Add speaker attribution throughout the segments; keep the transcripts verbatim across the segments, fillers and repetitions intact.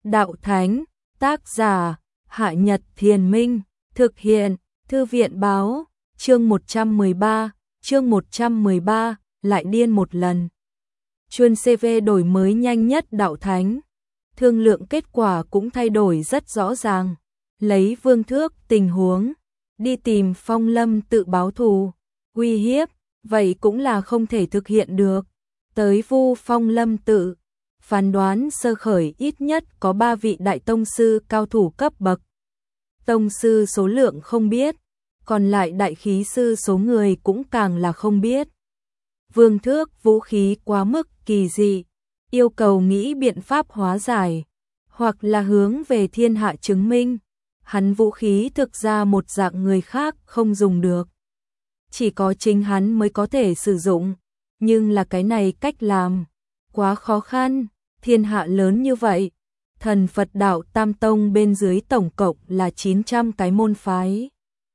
Speaker 1: Đạo Thánh, tác giả, Hạ Nhật Thiền Minh, thực hiện, Thư viện Báo, chương một trăm mười ba, chương một trăm mười ba, lại điên một lần. Chuyên xê vê đổi mới nhanh nhất Đạo Thánh, thương lượng kết quả cũng thay đổi rất rõ ràng, lấy Vương Thước tình huống, đi tìm Phong Lâm tự báo thù, uy hiếp, vậy cũng là không thể thực hiện được. Tới Vu Phong Lâm tự, phán đoán sơ khởi ít nhất có ba vị đại tông sư cao thủ cấp bậc. Tông sư số lượng không biết, còn lại đại khí sư số người cũng càng là không biết. Vương Thước vũ khí quá mức kỳ dị, yêu cầu nghĩ biện pháp hóa giải, hoặc là hướng về thiên hạ chứng minh, hắn vũ khí thực ra một dạng người khác không dùng được. Chỉ có chính hắn mới có thể sử dụng, nhưng là cái này cách làm quá khó khăn, thiên hạ lớn như vậy, thần Phật đạo Tam Tông bên dưới tổng cộng là chín trăm cái môn phái.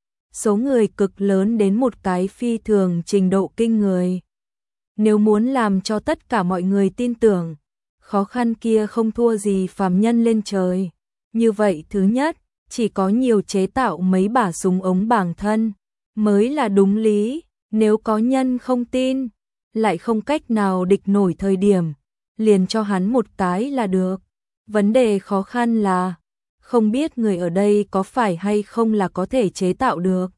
Speaker 1: Số người cực lớn đến một cái phi thường trình độ kinh người. Nếu muốn làm cho tất cả mọi người tin tưởng, khó khăn kia không thua gì phàm nhân lên trời. Như vậy thứ nhất, chỉ có nhiều chế tạo mấy bả súng ống bản thân, mới là đúng lý, nếu có nhân không tin, lại không cách nào địch nổi thời điểm, liền cho hắn một cái là được. Vấn đề khó khăn là, không biết người ở đây có phải hay không là có thể chế tạo được.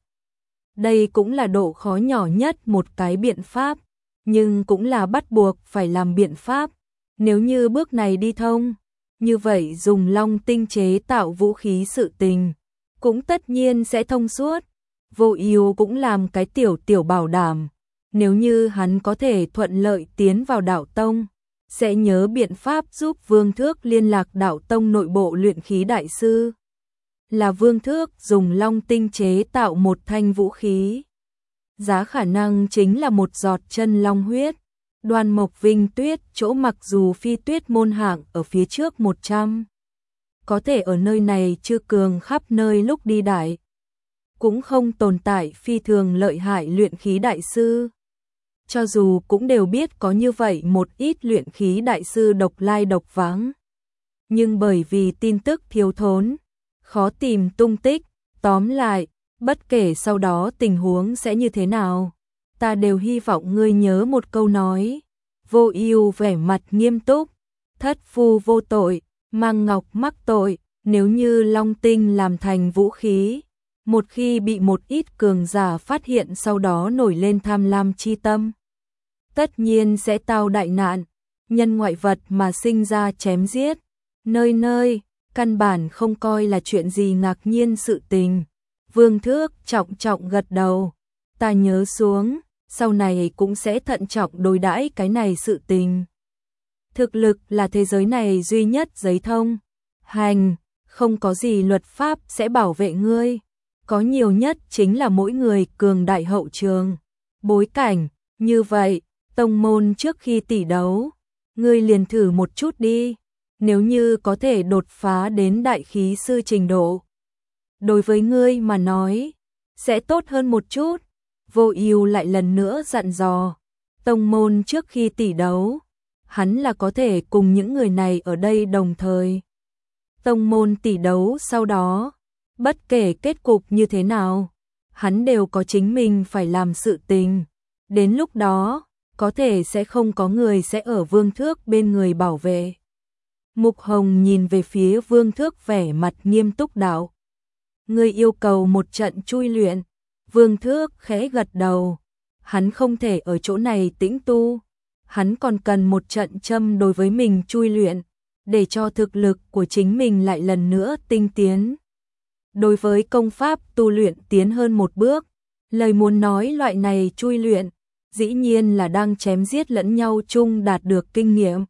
Speaker 1: Đây cũng là độ khó nhỏ nhất một cái biện pháp, nhưng cũng là bắt buộc phải làm biện pháp. Nếu như bước này đi thông, như vậy dùng long tinh chế tạo vũ khí sự tình, cũng tất nhiên sẽ thông suốt. Vô Ưu cũng làm cái tiểu tiểu bảo đảm, nếu như hắn có thể thuận lợi tiến vào đạo tông, sẽ nhớ biện pháp giúp Vương Thước liên lạc đạo tông nội bộ luyện khí đại sư. Là Vương Thước dùng long tinh chế tạo một thanh vũ khí. Giá khả năng chính là một giọt chân long huyết. Đoan Mộc Vinh Tuyết chỗ mặc dù phi tuyết môn hạng ở phía trước một trăm. Có thể ở nơi này chưa cường khắp nơi lúc đi đại. Cũng không tồn tại phi thường lợi hại luyện khí đại sư. Cho dù cũng đều biết có như vậy một ít luyện khí đại sư độc lai độc vãng. Nhưng bởi vì tin tức thiếu thốn, khó tìm tung tích, tóm lại, bất kể sau đó tình huống sẽ như thế nào, ta đều hy vọng ngươi nhớ một câu nói. Vô Ưu vẻ mặt nghiêm túc, thất phu vô tội, Mang Ngọc mắc tội, nếu như long tinh làm thành vũ khí, một khi bị một ít cường giả phát hiện sau đó nổi lên tham lam chi tâm, tất nhiên sẽ tao đại nạn, nhân ngoại vật mà sinh ra chém giết, nơi nơi, căn bản không coi là chuyện gì ngạc nhiên sự tình. Vương Thước trọng trọng gật đầu, ta nhớ xuống, sau này cũng sẽ thận trọng đối đãi cái này sự tình. Thực lực là thế giới này duy nhất giấy thông, hành, không có gì luật pháp sẽ bảo vệ ngươi, có nhiều nhất chính là mỗi người cường đại hậu trường, bối cảnh, như vậy, tông môn trước khi tỷ đấu, ngươi liền thử một chút đi, nếu như có thể đột phá đến đại khí sư trình độ. Đối với ngươi mà nói, sẽ tốt hơn một chút. Vô Ưu lại lần nữa dặn dò, tông môn trước khi tỷ đấu, hắn là có thể cùng những người này ở đây đồng thời. Tông môn tỷ đấu sau đó, bất kể kết cục như thế nào, hắn đều có chính mình phải làm sự tình. Đến lúc đó, có thể sẽ không có người sẽ ở Vương Thước bên người bảo vệ. Mục Hồng nhìn về phía Vương Thước vẻ mặt nghiêm túc đạo. Ngươi yêu cầu một trận chui luyện. Vương Thước khẽ gật đầu. Hắn không thể ở chỗ này tĩnh tu. Hắn còn cần một trận châm đối với mình chui luyện, để cho thực lực của chính mình lại lần nữa tinh tiến. Đối với công pháp tu luyện tiến hơn một bước, lời muốn nói loại này chui luyện, dĩ nhiên là đang chém giết lẫn nhau chung đạt được kinh nghiệm.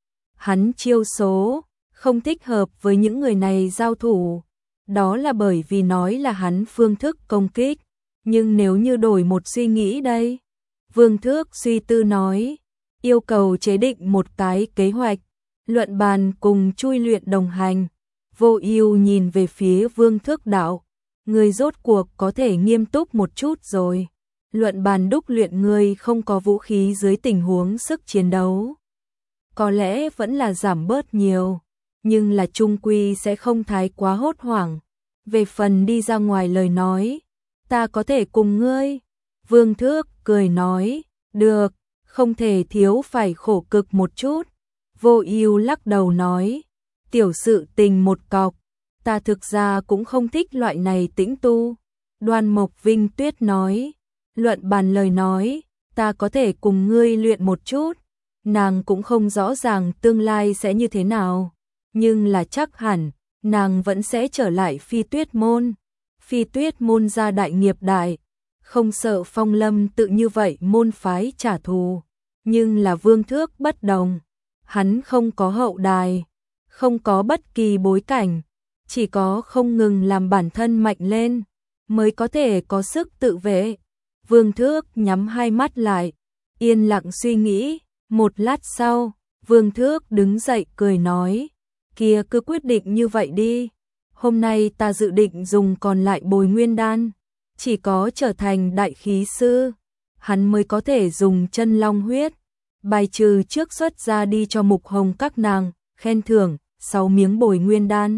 Speaker 1: Hắn chiêu số, không thích hợp với những người này giao thủ. Đó là bởi vì nói là hắn phương thức công kích. Nhưng nếu như đổi một suy nghĩ đây, Vương Thước suy tư nói, yêu cầu chế định một cái kế hoạch, luận bàn cùng chui luyện đồng hành. Vô Ưu nhìn về phía Vương Thước đạo, người rốt cuộc có thể nghiêm túc một chút rồi. Luận bàn đúc luyện người không có vũ khí dưới tình huống sức chiến đấu, có lẽ vẫn là giảm bớt nhiều. nhưng là trung quy sẽ không thái quá hốt hoảng. Về phần đi ra ngoài lời nói, ta có thể cùng ngươi. Vương Thước cười nói, được, không thể thiếu phải khổ cực một chút. Vô Ưu lắc đầu nói, tiểu sự tình một cọc, ta thực ra cũng không thích loại này tĩnh tu. Đoan Mộc Vinh Tuyết nói, luận bàn lời nói, ta có thể cùng ngươi luyện một chút. Nàng cũng không rõ ràng tương lai sẽ như thế nào, nhưng là chắc hẳn, nàng vẫn sẽ trở lại Phi Tuyết môn. Phi Tuyết môn gia đại nghiệp đại, không sợ Phong Lâm tự như vậy môn phái trả thù, nhưng là Vương Thước bất đồng, hắn không có hậu đài, không có bất kỳ bối cảnh, chỉ có không ngừng làm bản thân mạnh lên, mới có thể có sức tự vệ. Vương Thước nhắm hai mắt lại, yên lặng suy nghĩ, một lát sau, Vương Thước đứng dậy cười nói, kia cứ quyết định như vậy đi, hôm nay ta dự định dùng còn lại Bồi Nguyên đan, chỉ có trở thành đại khí sư, hắn mới có thể dùng chân long huyết, bài trừ trước xuất ra đi cho Mục Hồng các nàng, khen thưởng, sáu miếng Bồi Nguyên đan.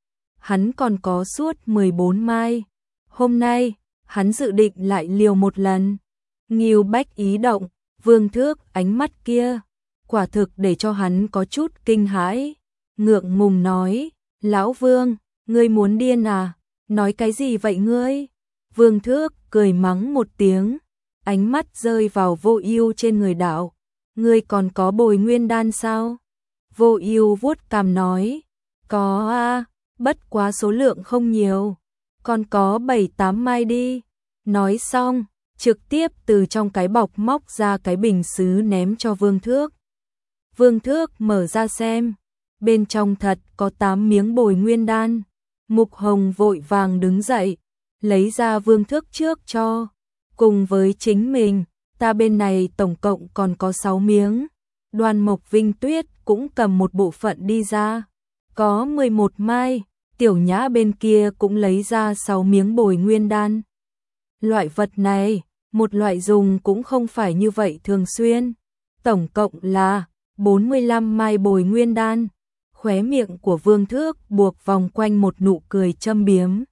Speaker 1: Hắn còn có suốt mười bốn mai, hôm nay, hắn dự định lại liều một lần. Ngưu Bách ý động, Vương Thước ánh mắt kia, quả thực để cho hắn có chút kinh hãi, ngượng ngùng nói, lão Vương, ngươi muốn điên à, nói cái gì vậy ngươi? Vương Thước cười mắng một tiếng, ánh mắt rơi vào Vô Ưu trên người đạo, ngươi còn có Bồi Nguyên đan sao? Vô Ưu vuốt cằm nói, có a, bất quá số lượng không nhiều, còn có bảy tám mai đi. Nói xong, trực tiếp từ trong cái bọc móc ra cái bình sứ ném cho Vương Thước. Vương Thước mở ra xem, bên trong thật có tám miếng Bồi Nguyên đan. Mục Hồng vội vàng đứng dậy, lấy ra Vương Thước trước cho, cùng với chính mình, ta bên này tổng cộng còn có sáu miếng. Đoan Mộc Vinh Tuyết cũng cầm một bộ phận đi ra, có mười một mai, Tiểu Nhã bên kia cũng lấy ra sáu miếng Bồi Nguyên đan. Loại vật này, một loại dùng cũng không phải như vậy thường xuyên, tổng cộng là bốn mươi lăm mai Bồi Nguyên đan. Khóe miệng của Vương Thước buộc vòng quanh một nụ cười châm biếm.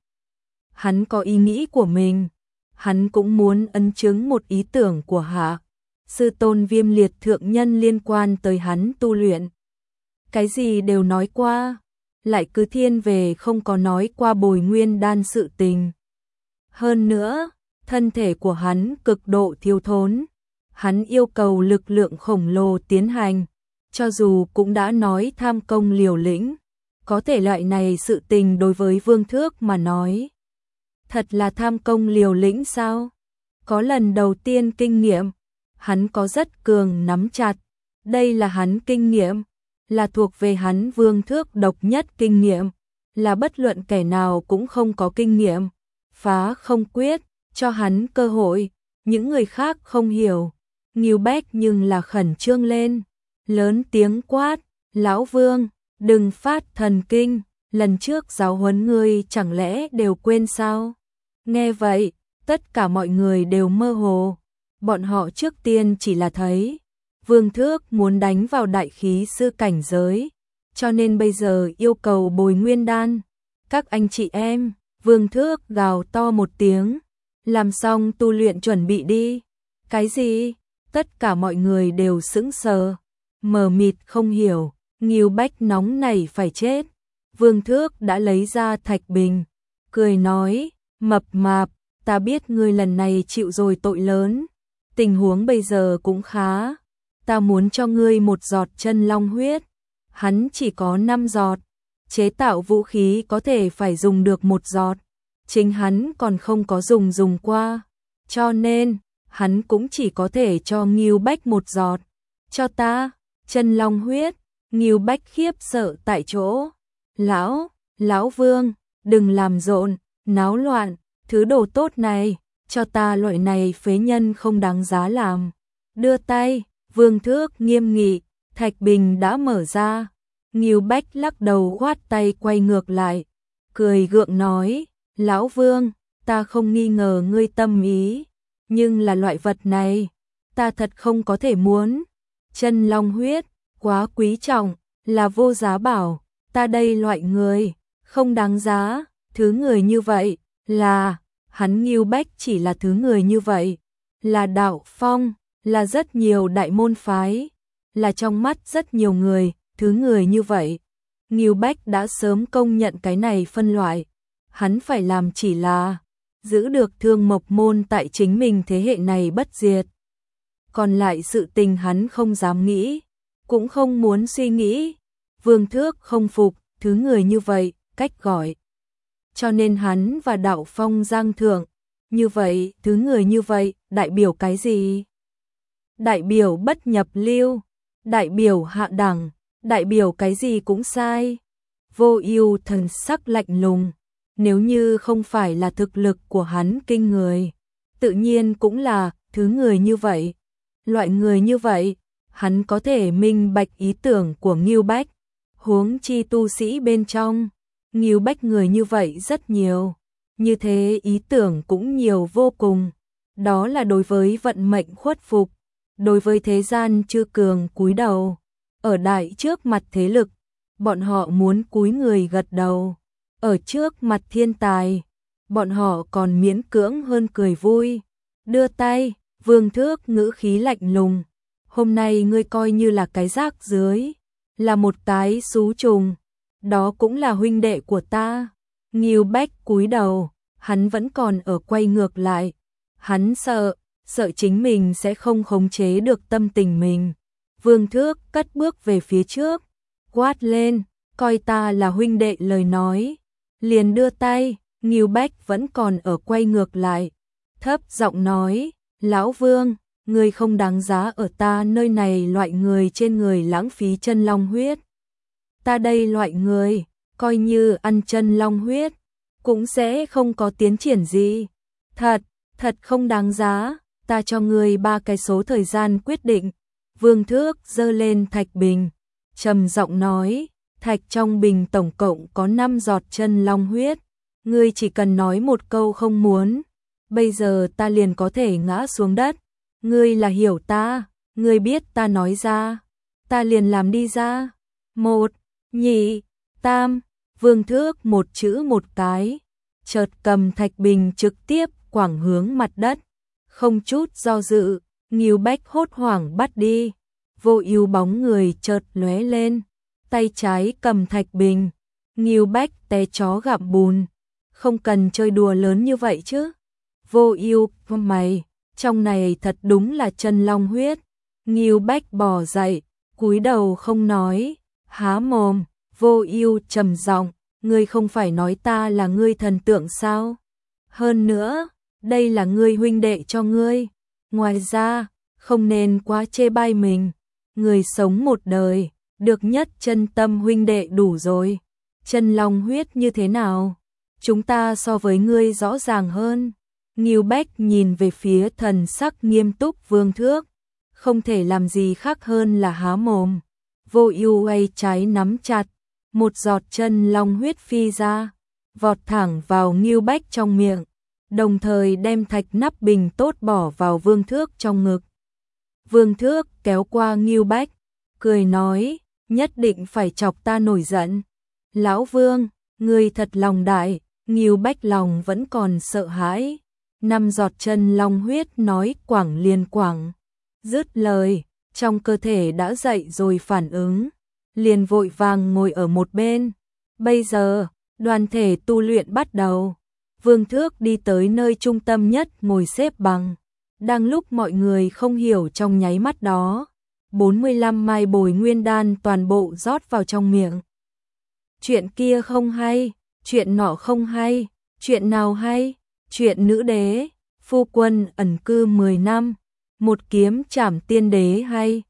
Speaker 1: Hắn có ý nghĩ của mình, hắn cũng muốn ấn chứng một ý tưởng của Hạ Sư Tôn Viêm Liệt thượng nhân liên quan tới hắn tu luyện. Cái gì đều nói qua, lại cứ thiên về không có nói qua Bồi Nguyên đan sự tình. Hơn nữa, thân thể của hắn cực độ thiếu thốn, hắn yêu cầu lực lượng khổng lồ tiến hành, cho dù cũng đã nói tham công liều lĩnh, có thể loại này sự tình đối với Vương Thước mà nói. Thật là tham công liều lĩnh sao? Có lần đầu tiên kinh nghiệm, hắn có rất cường nắm chặt, đây là hắn kinh nghiệm, là thuộc về hắn Vương Thước độc nhất kinh nghiệm, là bất luận kẻ nào cũng không có kinh nghiệm, phá không quyết, cho hắn cơ hội, những người khác không hiểu. Ngưu Bách nhưng là khẩn trương lên, lớn tiếng quát, lão Vương, đừng phát thần kinh, lần trước giáo huấn ngươi chẳng lẽ đều quên sao? Nghe vậy, tất cả mọi người đều mơ hồ, bọn họ trước tiên chỉ là thấy Vương Thước muốn đánh vào đại khí sư cảnh giới, cho nên bây giờ yêu cầu Bồi Nguyên đan. Các anh chị em, Vương Thước gào to một tiếng, làm xong tu luyện chuẩn bị đi. Cái gì? Tất cả mọi người đều sững sờ, mờ mịt không hiểu, Ngưu Bách nóng nảy phải chết. Vương Thước đã lấy ra thạch bình, cười nói, mập mạp, ta biết ngươi lần này chịu rồi tội lớn, tình huống bây giờ cũng khá, ta muốn cho ngươi một giọt chân long huyết. Hắn chỉ có năm giọt, chế tạo vũ khí có thể phải dùng được một giọt, chính hắn còn không có dùng dùng qua, cho nên hắn cũng chỉ có thể cho Ngưu Bách một giọt. Cho ta, chân long huyết. Ngưu Bách khiếp sợ tại chỗ. Lão, lão Vương, đừng làm rộn, náo loạn, thứ đồ tốt này, cho ta loại này phế nhân không đáng giá làm. Đưa tay, Vương Thước nghiêm nghị, thạch bình đã mở ra. Ngưu Bách lắc đầu khoát tay quay ngược lại, cười gượng nói, lão Vương, ta không nghi ngờ ngươi tâm ý, nhưng là loại vật này, ta thật không có thể muốn. Chân long huyết, quá quý trọng, là vô giá bảo, ta đây loại người, không đáng giá, thứ người như vậy, là, hắn Ngưu Bách chỉ là thứ người như vậy, là đạo phong, là rất nhiều đại môn phái, là trong mắt rất nhiều người, thứ người như vậy. Ngưu Bách đã sớm công nhận cái này phân loại, hắn phải làm chỉ là giữ được Thương Mộc môn tại chính mình thế hệ này bất diệt. Còn lại sự tình hắn không dám nghĩ, cũng không muốn suy nghĩ. Vương Thước không phục thứ người như vậy, cách gọi. Cho nên hắn và đạo phong giang thượng, như vậy, thứ người như vậy, đại biểu cái gì? Đại biểu bất nhập lưu, đại biểu hạ đẳng, đại biểu cái gì cũng sai. Vô Ưu thần sắc lạnh lùng, nếu như không phải là thực lực của hắn kinh người, tự nhiên cũng là thứ người như vậy. Loại người như vậy, hắn có thể minh bạch ý tưởng của Ngưu Bách, huống chi tu sĩ bên trong, Ngưu Bách người như vậy rất nhiều, như thế ý tưởng cũng nhiều vô cùng, đó là đối với vận mệnh khuất phục, đối với thế gian chưa cường cúi đầu, ở đại trước mặt thế lực, bọn họ muốn cúi người gật đầu, ở trước mặt thiên tài, bọn họ còn miễn cưỡng hơn cười vui, đưa tay. Vương Thước ngữ khí lạnh lùng, hôm nay ngươi coi như là cái rác dưới, là một cái xú trùng, đó cũng là huynh đệ của ta. Ngưu Bách cúi đầu, hắn vẫn còn ở quay ngược lại, hắn sợ, sợ chính mình sẽ không khống chế được tâm tình mình. Vương Thước cất bước về phía trước, quát lên, coi ta là huynh đệ lời nói, liền đưa tay. Ngưu Bách vẫn còn ở quay ngược lại, thấp giọng nói, Lão Vương, ngươi không đáng giá ở ta nơi này loại người trên người lãng phí chân long huyết. Ta đây loại người, coi như ăn chân long huyết, cũng sẽ không có tiến triển gì. Thật, thật không đáng giá, ta cho ngươi ba cái số thời gian quyết định. Vương Thước giơ lên thạch bình, trầm giọng nói, thạch trong bình tổng cộng có năm giọt chân long huyết, ngươi chỉ cần nói một câu không muốn, bây giờ ta liền có thể ngã xuống đất. Ngươi là hiểu ta, ngươi biết ta nói ra, ta liền làm đi ra. Một, nhị, tam, Vương Thước một chữ một cái, chợt cầm thạch bình trực tiếp quẳng hướng mặt đất, không chút do dự. Ngưu Bách hốt hoảng bắt đi, Vô Ưu bóng người chợt lóe lên, tay trái cầm thạch bình. Ngưu Bách té chó gặm bùn, không cần chơi đùa lớn như vậy chứ. Vô Ưu, mày, trong này thật đúng là chân long huyết. Ngưu Bách bò dậy, cúi đầu không nói, há mồm. Vô Ưu trầm giọng, ngươi không phải nói ta là ngươi thần tượng sao? Hơn nữa, đây là ngươi huynh đệ cho ngươi. Ngoài ra, không nên quá chê bai mình. Người sống một đời, được nhất chân tâm huynh đệ đủ rồi. Chân long huyết như thế nào? Chúng ta so với ngươi rõ ràng hơn. Ngưu Bách nhìn về phía thần sắc nghiêm túc Vương Thước, không thể làm gì khác hơn là há mồm. Vô Ưu tay trái nắm chặt, một giọt chân long huyết phi ra, vọt thẳng vào Ngưu Bách trong miệng, đồng thời đem thạch nắp bình tốt bỏ vào Vương Thước trong ngực. Vương Thước kéo qua Ngưu Bách, cười nói, nhất định phải chọc ta nổi giận. Lão Vương, ngươi thật lòng đại. Ngưu Bách lòng vẫn còn sợ hãi. Năm giọt chân long huyết nói quảng liền quảng. Dứt lời, trong cơ thể đã dậy rồi phản ứng, liền vội vàng ngồi ở một bên. Bây giờ, đoàn thể tu luyện bắt đầu. Vương Thước đi tới nơi trung tâm nhất ngồi xếp bằng. Đang lúc mọi người không hiểu trong nháy mắt đó, bốn mươi lăm mai bồi nguyên đan toàn bộ rót vào trong miệng. Chuyện kia không hay, chuyện nọ không hay, chuyện nào hay? Chuyện nữ đế, phu quân ẩn cư mười năm, một kiếm trảm tiên đế hay,